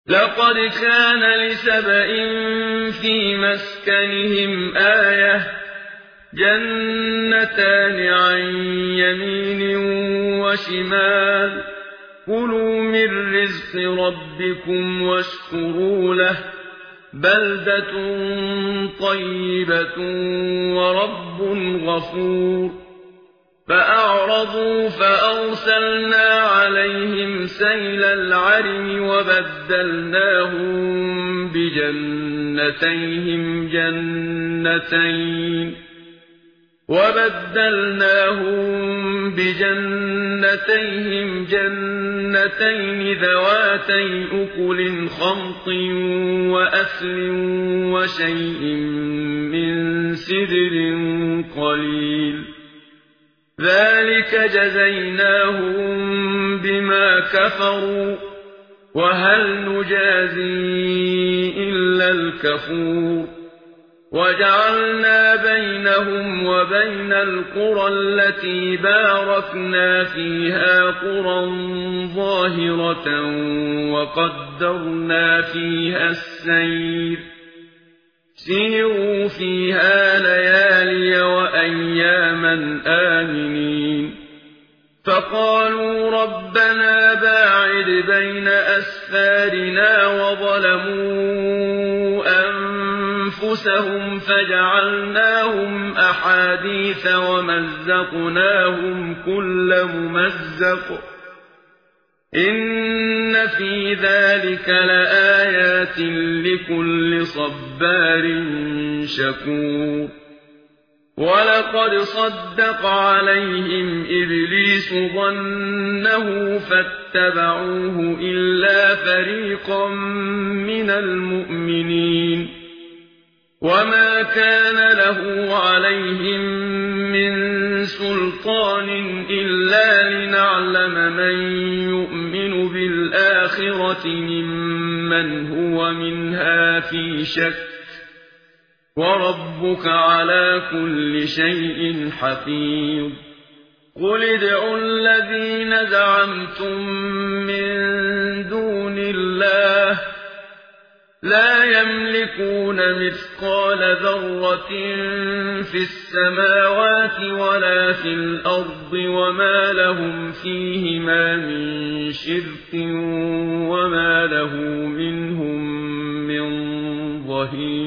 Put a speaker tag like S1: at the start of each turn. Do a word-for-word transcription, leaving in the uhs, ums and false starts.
S1: لقد كان لسبإ في مسكنهم آية جنتان عن يمين وشمال كلوا من رزق ربكم واشكروا له بلدة طيبة ورب غفور فأعرضوا فأرسلنا عليهم سيل العرم وبدلناهم بجنتيهم جنتين وبدلناهم بجنتيهم جنتين ذواتي أكل خمط وأثل وشيء من سدر قليل ذلك جزيناهم بما كفروا وهل نجازي إلا الكفور وجعلنا بينهم وبين القرى التي باركنا فيها قرى ظاهرة وقدرنا فيها السير سيروا فيها ليالي وأياما آمنين فقالوا ربنا باعد بين أسفارنا وظلموا أنفسهم فجعلناهم أحاديث ومزقناهم كل ممزق إن في ذلك لآيات لكل صبار شكور ولقد صدق عليهم إبليس ظنه فاتبعوه إلا فريقا من المؤمنين وما كان له عليهم من سلطان إلا لنعلم من يؤمن بالآخرة ممن هو منها في شك وربك على كل شيء حفيظ قل ادعوا الذين زعمتم من دون الله لا يملكون مثقال ذرة في السماوات ولا في الأرض وما لهم فيهما من شرك وما له منهم من ظهير